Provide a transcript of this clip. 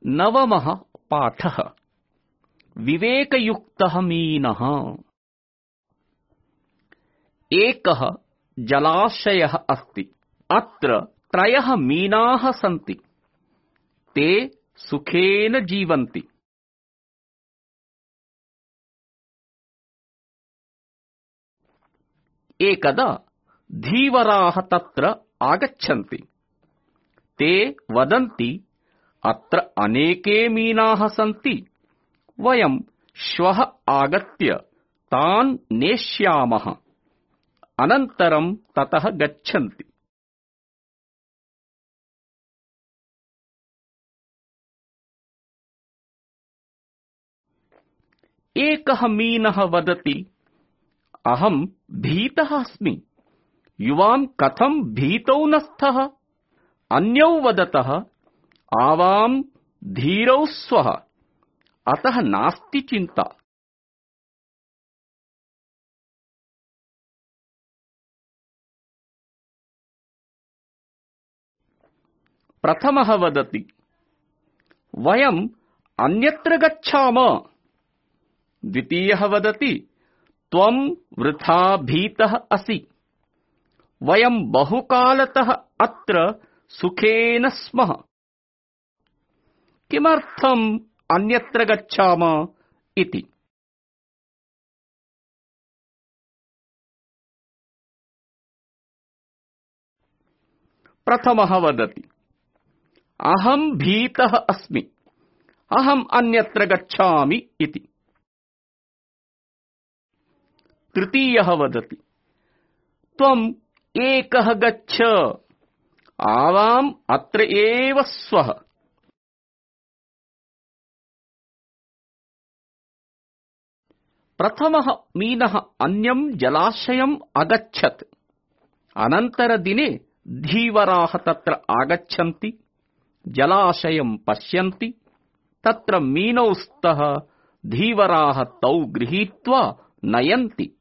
नवमः पाठः। विवेकयुक्तः मीनः। एकः जलाशयः अस्ति। अत्र त्रयः मीनाः सन्ति। ते सुखेन जीवन्ति। एकदा धीवराः तत्र आगच्छन्ति। ते वदन्ति, अत्र अनेके मीनाः सन्ति। वयं श्वः आगत्य तान् नेष्यामः। अनन्तरं ततः गच्छन्ति। एकः मीनः वदति, अहं भीतः अस्मि। युवां कथं भीतौ न स्तः? अन्यौ वदतः, आवां धीरौ स्वः, अतः नास्ति चिन्ता। प्रथमः वदति, वयम् अन्यत्र गच्छाम। द्वितीयः वदति, त्वं वृथा भीतः असि। वयं बहुकालतः अत्र सुखेन स्मः। किमर्थम् अन्यत्र गच्छाम इति। प्रथमः वदति, अहं भीतः अस्मि। अहम् अन्यत्र गच्छामि इति। तृतीयः वदति, त्वम् एकः गच्छ। आवाम् अत्र एव स्वः। प्रथमः मीनः अन्यं जलाशयम् अगच्छत्। अनन्तरदिने धीवराः तत्र आगच्छन्ति। जलाशयं पश्यन्ति। तत्र मीनौ स्तः। धीवराः तौ गृहीत्वा नयन्ति।